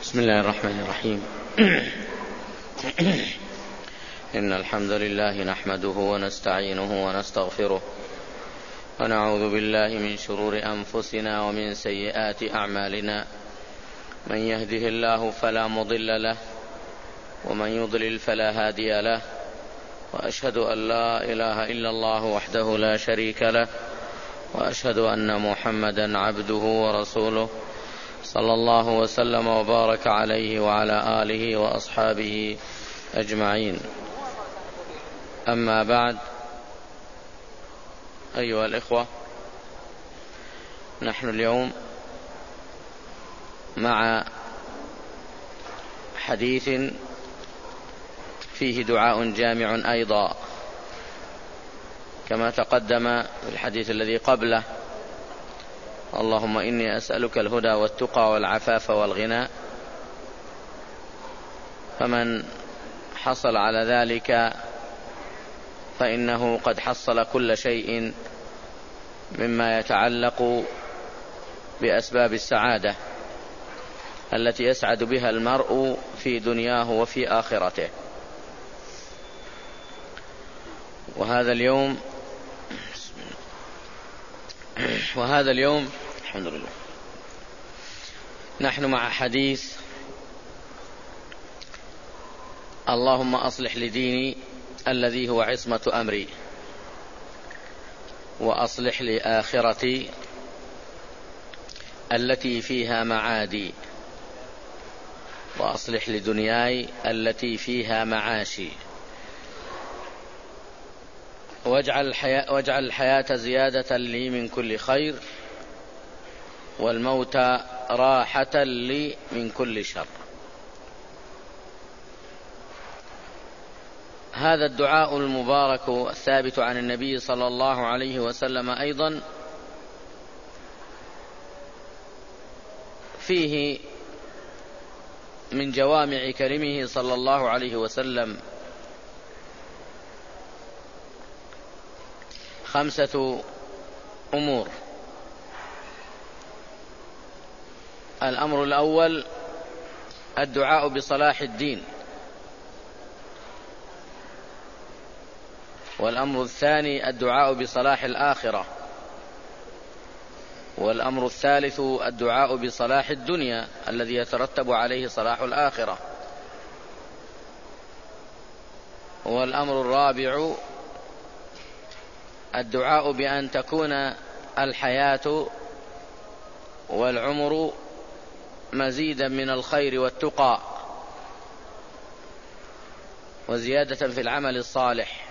بسم الله الرحمن الرحيم. إن الحمد لله نحمده ونستعينه ونستغفره ونعوذ بالله من شرور أنفسنا ومن سيئات أعمالنا. من يهده الله فلا مضل له ومن يضلل فلا هادي له، وأشهد أن لا إله إلا الله وحده لا شريك له، وأشهد أن محمدا عبده ورسوله صلى الله وسلم وبارك عليه وعلى آله وأصحابه أجمعين. أما بعد، أيها الإخوة، نحن اليوم مع حديث فيه دعاء جامع أيضا كما تقدم في الحديث الذي قبله: اللهم إني أسألك الهدى والتقى والعفاف والغنى. فمن حصل على ذلك فإنه قد حصل كل شيء مما يتعلق بأسباب السعادة التي يسعد بها المرء في دنياه وفي آخرته. وهذا اليوم الحمد لله نحن مع حديث: اللهم أصلح لديني الذي هو عصمة أمري، وأصلح لآخرتي التي فيها معادي، وأصلح لدنياي التي فيها معاشي، واجعل الحياة زيادة لي من كل خير، والموت راحة لي من كل شر. هذا الدعاء المبارك الثابت عن النبي صلى الله عليه وسلم أيضا فيه من جوامع كلمه صلى الله عليه وسلم 5 أمور. الأمر الأول الدعاء بصلاح الدين، والأمر الثاني الدعاء بصلاح الآخرة، والأمر الثالث الدعاء بصلاح الدنيا الذي يترتب عليه صلاح الآخرة، والأمر الرابع الدعاء بأن تكون الحياة والعمر مزيدا من الخير والتقى وزيادة في العمل الصالح،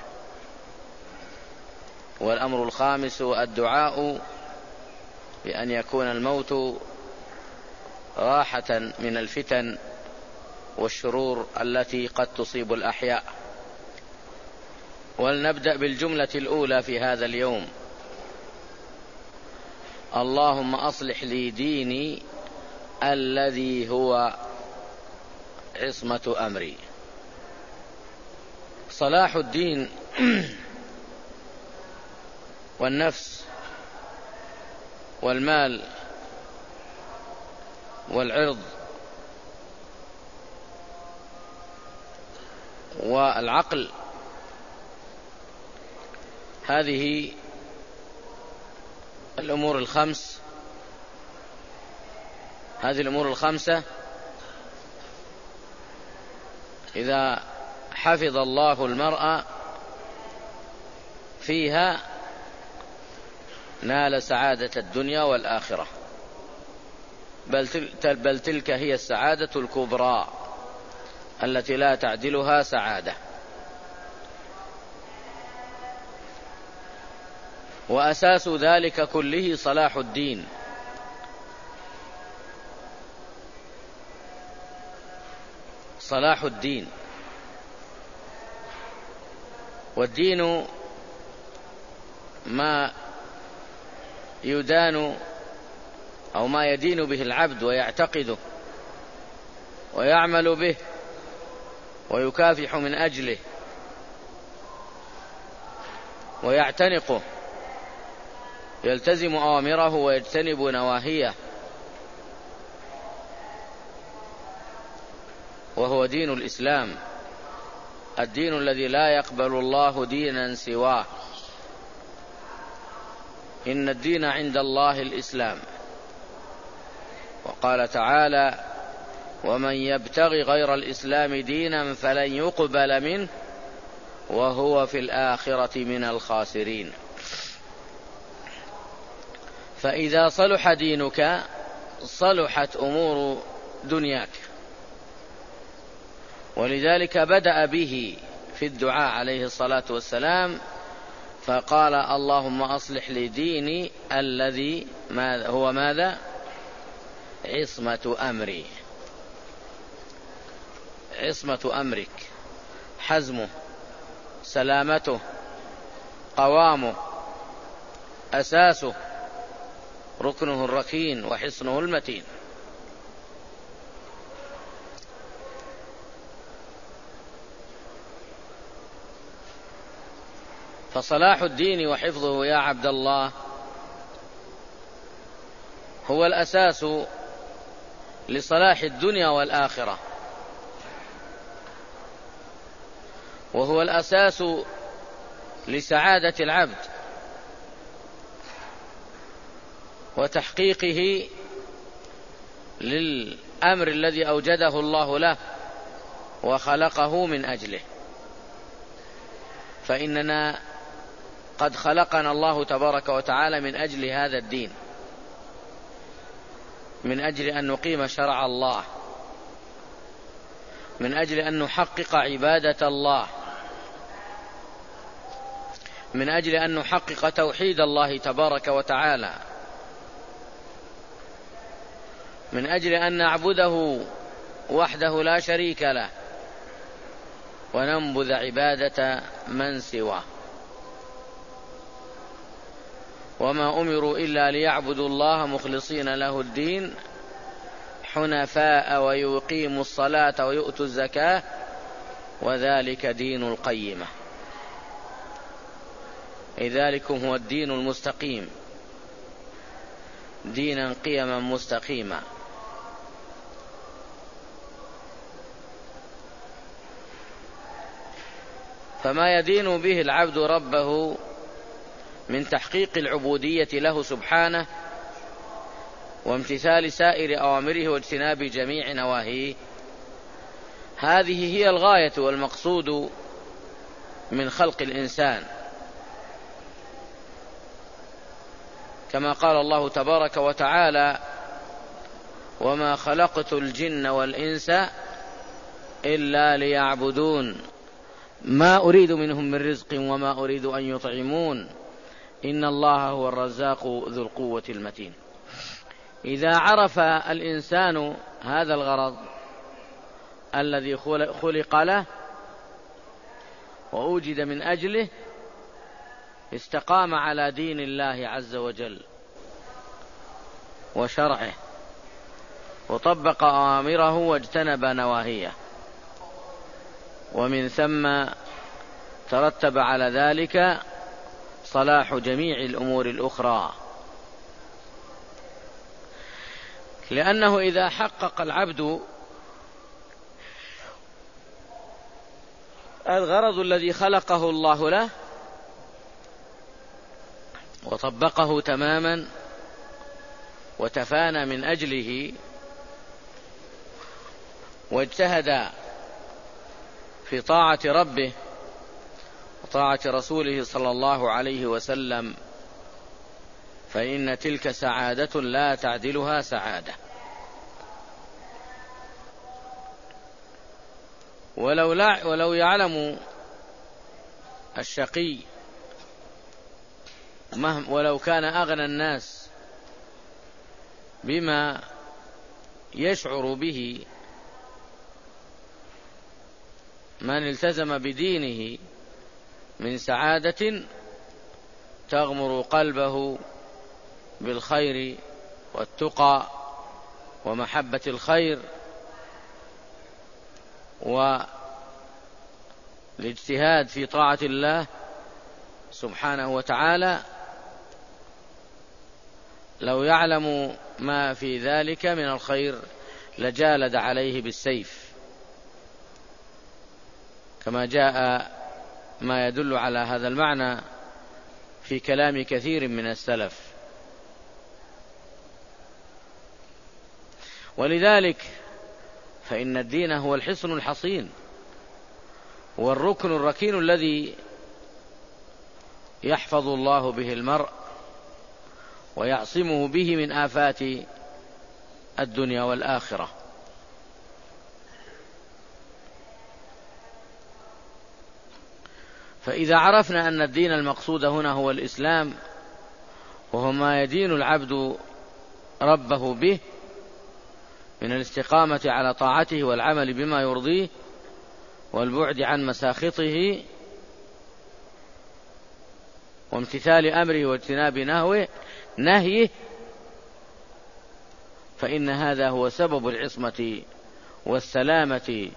والأمر الخامس الدعاء بأن يكون الموت راحة من الفتن والشرور التي قد تصيب الأحياء. ولنبدأ بالجملة الأولى في هذا اليوم: اللهم أصلح لي ديني الذي هو عصمة أمري. صلاح الدين والنفس والمال والعرض والعقل، هذه الأمور الخمسة إذا حفظ الله المرء فيها نال سعادة الدنيا والآخرة، بل تلك هي السعادة الكبرى التي لا تعدلها سعادة. وأساس ذلك كله صلاح الدين. صلاح الدين، والدين ما يدان أو ما يدين به العبد ويعتقده ويعمل به ويكافح من أجله ويعتنقه، يلتزم أوامره ويجتنب نواهيه، وهو دين الإسلام، الدين الذي لا يقبل الله دينا سواه. إن الدين عند الله الإسلام. وقال تعالى: ومن يبتغي غير الإسلام دينا فلن يقبل منه وهو في الآخرة من الخاسرين. فإذا صلح دينك صلحت أمور دنياك، ولذلك بدأ به في الدعاء عليه الصلاة والسلام، فقال: اللهم أصلح لي ديني الذي هو ماذا؟ عصمة أمري. عصمة أمرك، حزمه، سلامته، قوامه، أساسه، ركنه الركين وحصنه المتين. فصلاح الدين وحفظه يا عبد الله هو الأساس لصلاح الدنيا والآخرة، وهو الأساس لسعادة العبد وتحقيقه للأمر الذي أوجده الله له وخلقه من أجله. فإننا قد خلقنا الله تبارك وتعالى من أجل هذا الدين، من أجل أن نقيم شرع الله، من أجل أن نحقق عبادة الله، من أجل أن نحقق توحيد الله تبارك وتعالى، من أجل أن نعبده وحده لا شريك له، وننبذ عبادة من سواه. وما أمروا إلا ليعبدوا الله مخلصين له الدين حنفاء ويقيموا الصلاة ويؤتوا الزكاة وذلك دين القيمة. ذلكم هو الدين المستقيم، دينا قيما مستقيما. فما يدين به العبد ربه من تحقيق العبودية له سبحانه وامتثال سائر أوامره واجتناب جميع نواهيه، هذه هي الغاية والمقصود من خلق الإنسان، كما قال الله تبارك وتعالى: وما خلقت الجن والإنس إلا ليعبدون ما أريد منهم من رزق وما أريد أن يطعمون إن الله هو الرزاق ذو القوة المتين. إذا عرف الإنسان هذا الغرض الذي خلق له وأوجد من أجله استقام على دين الله عز وجل وشرعه، وطبق أوامره واجتنب نواهيه، ومن ثم ترتب على ذلك صلاح جميع الأمور الأخرى. لأنه إذا حقق العبد الغرض الذي خلقه الله له وطبقه تماما وتفانى من أجله واجتهد في طاعة ربه وطاعة رسوله صلى الله عليه وسلم، فإن تلك سعادة لا تعدلها سعادة. ولو يعلم الشقي ولو كان أغنى الناس بما يشعر به من التزم بدينه من سعادة تغمر قلبه بالخير والتقى ومحبة الخير والاجتهاد في طاعة الله سبحانه وتعالى، لو يعلم ما في ذلك من الخير لجالد عليه بالسيف كما جاء ما يدل على هذا المعنى في كلام كثير من السلف. ولذلك فإن الدين هو الحصن الحصين والركن الركين الذي يحفظ الله به المرء ويعصمه به من آفات الدنيا والآخرة. فإذا عرفنا أن الدين المقصود هنا هو الإسلام، وهو ما يدين العبد ربه به من الاستقامة على طاعته والعمل بما يرضيه والبعد عن مساخطه وامتثال أمره واجتناب نهيه، فإن هذا هو سبب العصمة والسلامة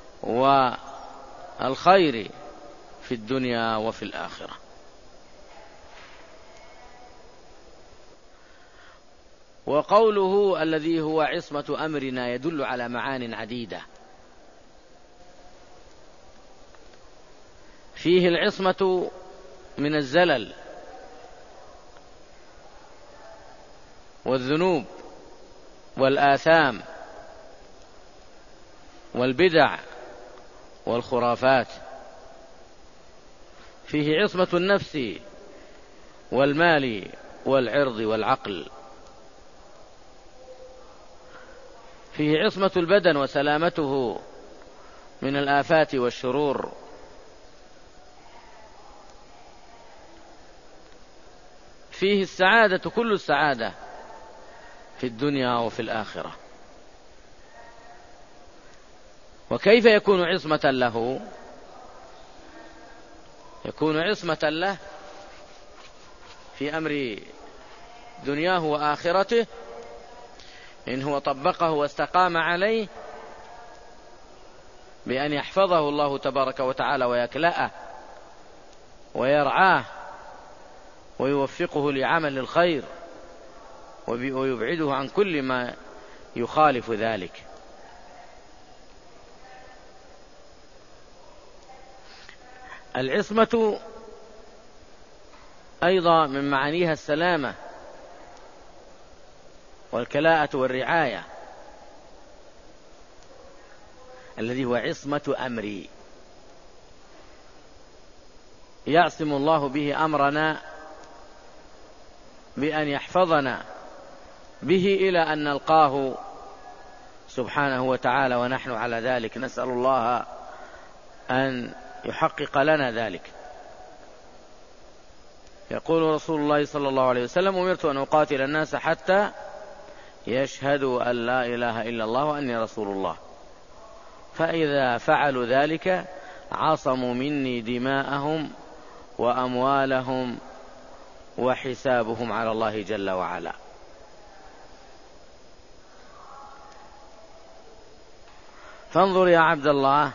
والخير في الدنيا وفي الآخرة. وقوله الذي هو عصمة أمرنا يدل على معان عديدة. فيه العصمة من الزلل والذنوب والآثام والبدع والخرافات. فيه عصمة النفس والمال والعرض والعقل. فيه عصمة البدن وسلامته من الآفات والشرور. فيه السعادة كل السعادة في الدنيا وفي الآخرة. وكيف يكون عصمة له؟ يكون عصمة له في أمر دنياه وآخرته إن هو طبقه واستقام عليه بأن يحفظه الله تبارك وتعالى ويكلأه ويرعاه ويوفقه لعمل الخير ويبعده عن كل ما يخالف ذلك. العصمة أيضا من معانيها السلامة والكلاءة والرعاية، الذي هو عصمة أمري، يعصم الله به أمرنا بأن يحفظنا به إلى أن نلقاه سبحانه وتعالى ونحن على ذلك. نسأل الله أن يحقق لنا ذلك. يقول رسول الله صلى الله عليه وسلم: أمرت أن أقاتل الناس حتى يشهدوا أن لا إله إلا الله وأني رسول الله، فإذا فعلوا ذلك عصموا مني دماءهم وأموالهم وحسابهم على الله جل وعلا. فانظر يا عبد الله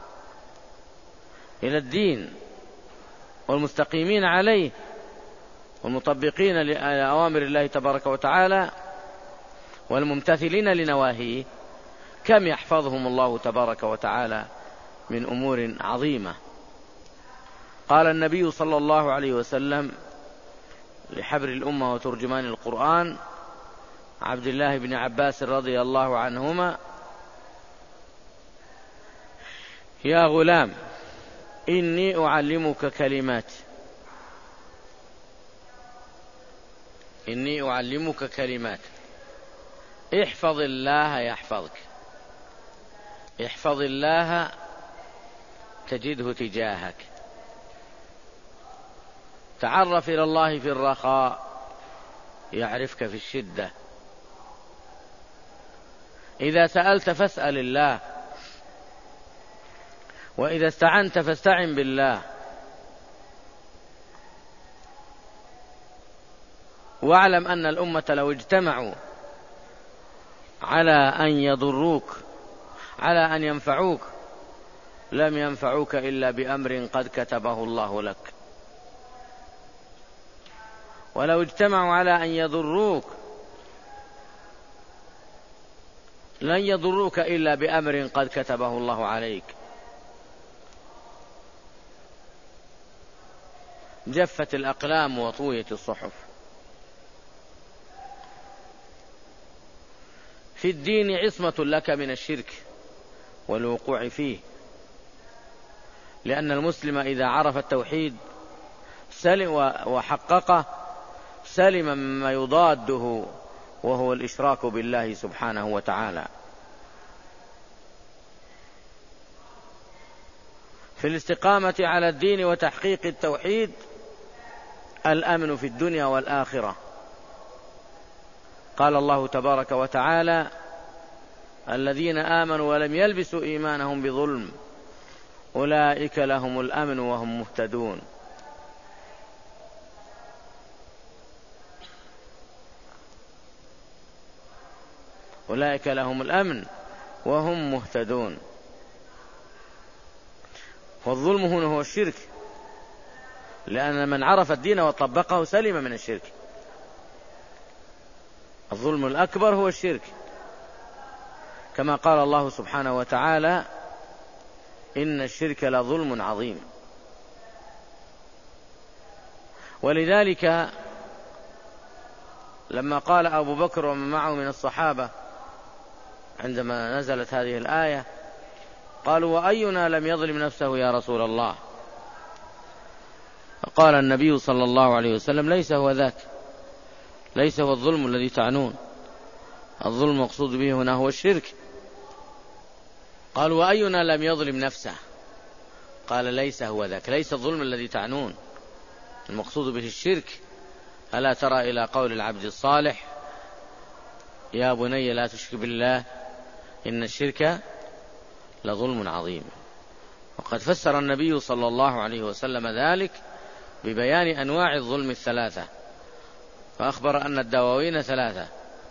إلى الدين والمستقيمين عليه والمطبقين لأوامر الله تبارك وتعالى والممتثلين لنواهيه، كم يحفظهم الله تبارك وتعالى من أمور عظيمة. قال النبي صلى الله عليه وسلم لحبر الأمة وترجمان القرآن عبد الله بن عباس رضي الله عنهما: يا غلام إني أعلمك كلمات، إني أعلمك كلمات، احفظ الله يحفظك، احفظ الله تجده تجاهك، تعرف إلى الله في الرخاء يعرفك في الشدة، إذا سألت فاسأل الله، وإذا استعنت فاستعن بالله، واعلم أن الأمة لو اجتمعوا على أن يضروك على أن ينفعوك لم ينفعوك إلا بأمر قد كتبه الله لك، ولو اجتمعوا على أن يضروك لن يضروك إلا بأمر قد كتبه الله عليك. جفت الأقلام وطويت الصحف. في الدين عصمة لك من الشرك والوقوع فيه، لأن المسلم إذا عرف التوحيد سلم وحققه سلم مما يضاده وهو الإشراك بالله سبحانه وتعالى. في الاستقامة على الدين وتحقيق التوحيد الأمن في الدنيا والآخرة. قال الله تبارك وتعالى: الذين آمنوا ولم يلبسوا إيمانهم بظلم أولئك لهم الأمن وهم مهتدون. أولئك لهم الأمن وهم مهتدون. والظلم هنا هو الشرك، لأن من عرف الدين وطبقه سلم من الشرك. الظلم الأكبر هو الشرك، كما قال الله سبحانه وتعالى: إن الشرك لظلم عظيم. ولذلك لما قال أبو بكر ومن معه من الصحابة عندما نزلت هذه الآية قالوا: وأينا لم يظلم نفسه يا رسول الله؟ فقال النبي صلى الله عليه وسلم: ليس هو ذاك، ليس هو الظلم الذي تعنون، الظلم المقصود به هنا هو الشرك. قالوا: وأينا لم يظلم نفسه؟ قال: ليس هو ذاك، ليس الظلم الذي تعنون، المقصود به الشرك. ألا ترى إلى قول العبد الصالح: يا بني لا تشرك بالله إن الشرك لظلم عظيم. وقد فسر النبي صلى الله عليه وسلم ذلك ببيان أنواع الظلم الثلاثة، فأخبر أن الدواوين ثلاثة،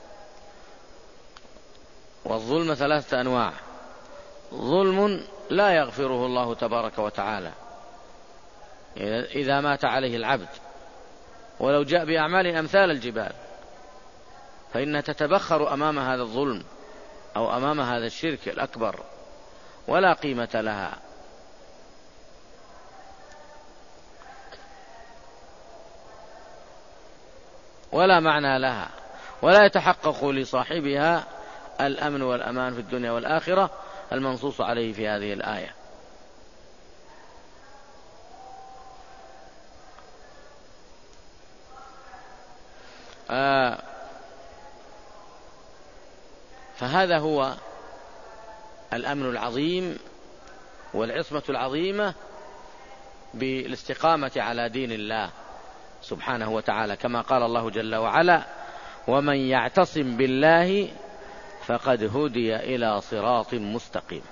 والظلم ثلاثة أنواع: ظلم لا يغفره الله تبارك وتعالى إذا مات عليه العبد ولو جاء بأعمال أمثال الجبال، فإنها تتبخر أمام هذا الظلم أو أمام هذا الشرك الأكبر ولا قيمة لها. ولا معنى لها، ولا يتحقق لصاحبها الأمن والأمان في الدنيا والآخرة المنصوص عليه في هذه الآية. فهذا هو الأمن العظيم والعصمة العظيمة بالاستقامة على دين الله سبحانه وتعالى، كما قال الله جل وعلا: ومن يعتصم بالله فقد هدي إلى صراط مستقيم.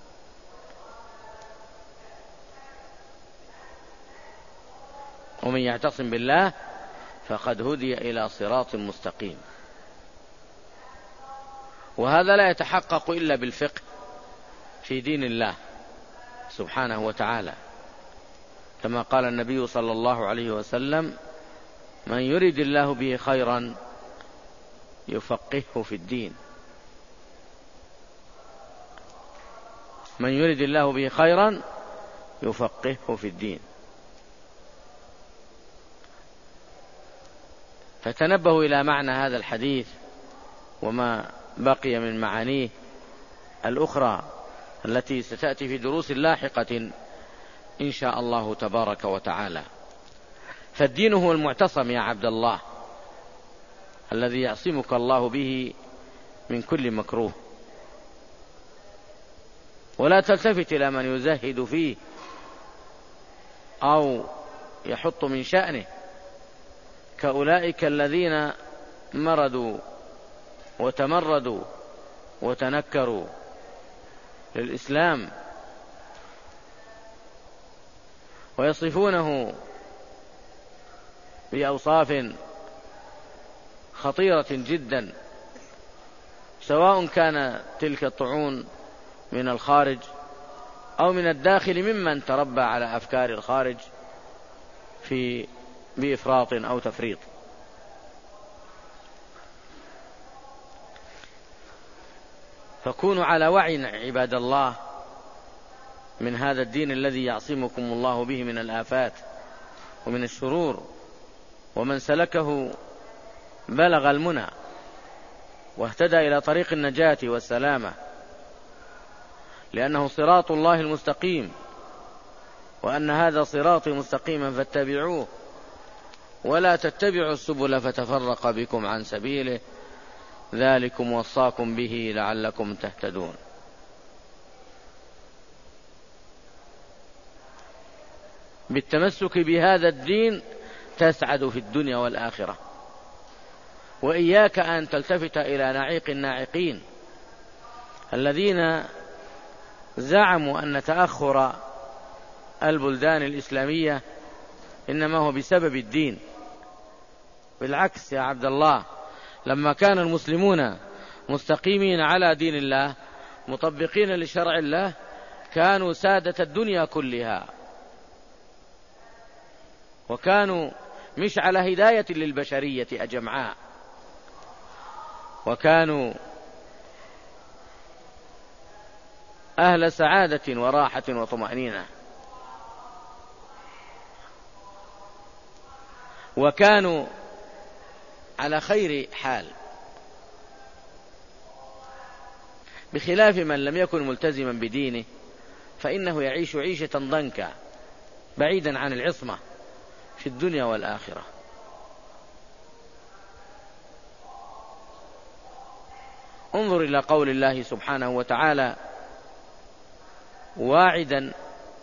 ومن يعتصم بالله فقد هدي إلى صراط مستقيم. وهذا لا يتحقق إلا بالفقه في دين الله سبحانه وتعالى، كما قال النبي صلى الله عليه وسلم: من يرد الله به خيرا يفقهه في الدين. من يرد الله به خيرا يفقهه في الدين. فتنبهوا إلى معنى هذا الحديث وما بقي من معانيه الأخرى التي ستأتي في دروس لاحقة إن شاء الله تبارك وتعالى. فالدين هو المعتصم يا عبد الله، الذي يعصمك الله به من كل مكروه، ولا تلتفت إلى من يزهد فيه أو يحط من شأنه كأولئك الذين مردوا وتمردوا وتنكروا للإسلام ويصفونه بأوصاف خطيرة جدا، سواء كان تلك الطعون من الخارج أو من الداخل ممن تربى على أفكار الخارج بإفراط أو تفريط. فكونوا على وعي عباد الله من هذا الدين الذي يعصمكم الله به من الآفات ومن الشرور، ومن سلكه بلغ المنى واهتدى إلى طريق النجاة والسلامة، لأنه صراط الله المستقيم، وأن هذا صراطي مستقيما فاتبعوه ولا تتبعوا السبل فتفرق بكم عن سبيله، ذلكم وصاكم به لعلكم تهتدون. بالتمسك بهذا الدين تسعد في الدنيا والآخرة، وإياك أن تلتفت إلى نعيق الناعقين الذين زعموا أن تأخر البلدان الإسلامية إنما هو بسبب الدين. بالعكس يا عبد الله، لما كان المسلمون مستقيمين على دين الله مطبقين لشرع الله كانوا سادة الدنيا كلها، وكانوا مشعل هداية للبشرية أجمعاء، وكانوا أهل سعادة وراحة وطمأنينة، وكانوا على خير حال، بخلاف من لم يكن ملتزما بدينه فإنه يعيش عيشة ضنكا بعيدا عن العصمة في الدنيا والآخرة. انظر إلى قول الله سبحانه وتعالى واعدا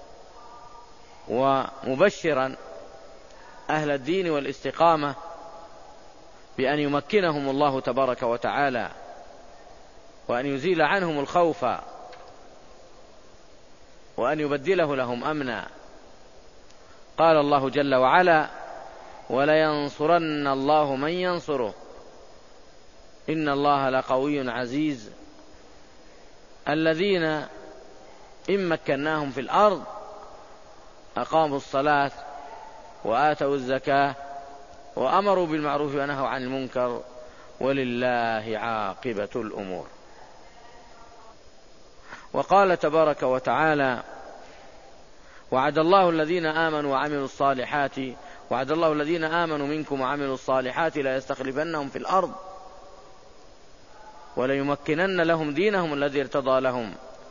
ومبشرا أهل الدين والاستقامة بأن يمكنهم الله تبارك وتعالى، وأن يزيل عنهم الخوف، وأن يبدله لهم أمنا. قال الله جل وعلا ولينصرن الله من ينصره إن الله لقوي عزيز، الذين إن مكناهم في الأرض أقاموا الصلاة وآتوا الزكاة وأمروا بالمعروف ونهوا عن المنكر ولله عاقبة الأمور. وقال تبارك وتعالى وعد الله الذين آمنوا وعملوا الصالحات وعد الله الذين آمنوا منكم وعملوا الصالحات لا يستخلفنهم في الأرض وليمكنن لهم دينهم الذي ارتضى لهم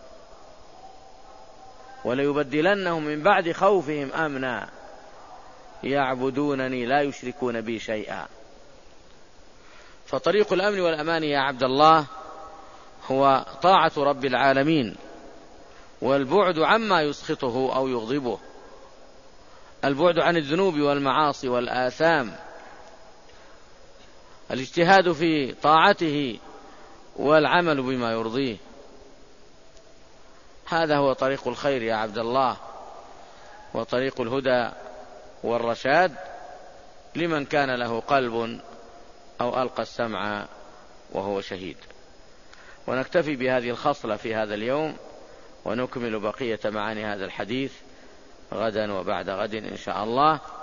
وليبدلنهم من بعد خوفهم أمنا يعبدونني لا يشركون بي شيئا. فطريق الأمن والأمان يا عبد الله هو طاعة رب العالمين والبعد عما يسخطه أو يغضبه، البعد عن الذنوب والمعاصي والآثام، الاجتهاد في طاعته والعمل بما يرضيه. هذا هو طريق الخير يا عبد الله، وطريق الهدى والرشاد لمن كان له قلب أو ألقى السمع وهو شهيد. ونكتفي بهذه الخصلة في هذا اليوم، ونكمل بقية معاني هذا الحديث غدا وبعد غد إن شاء الله.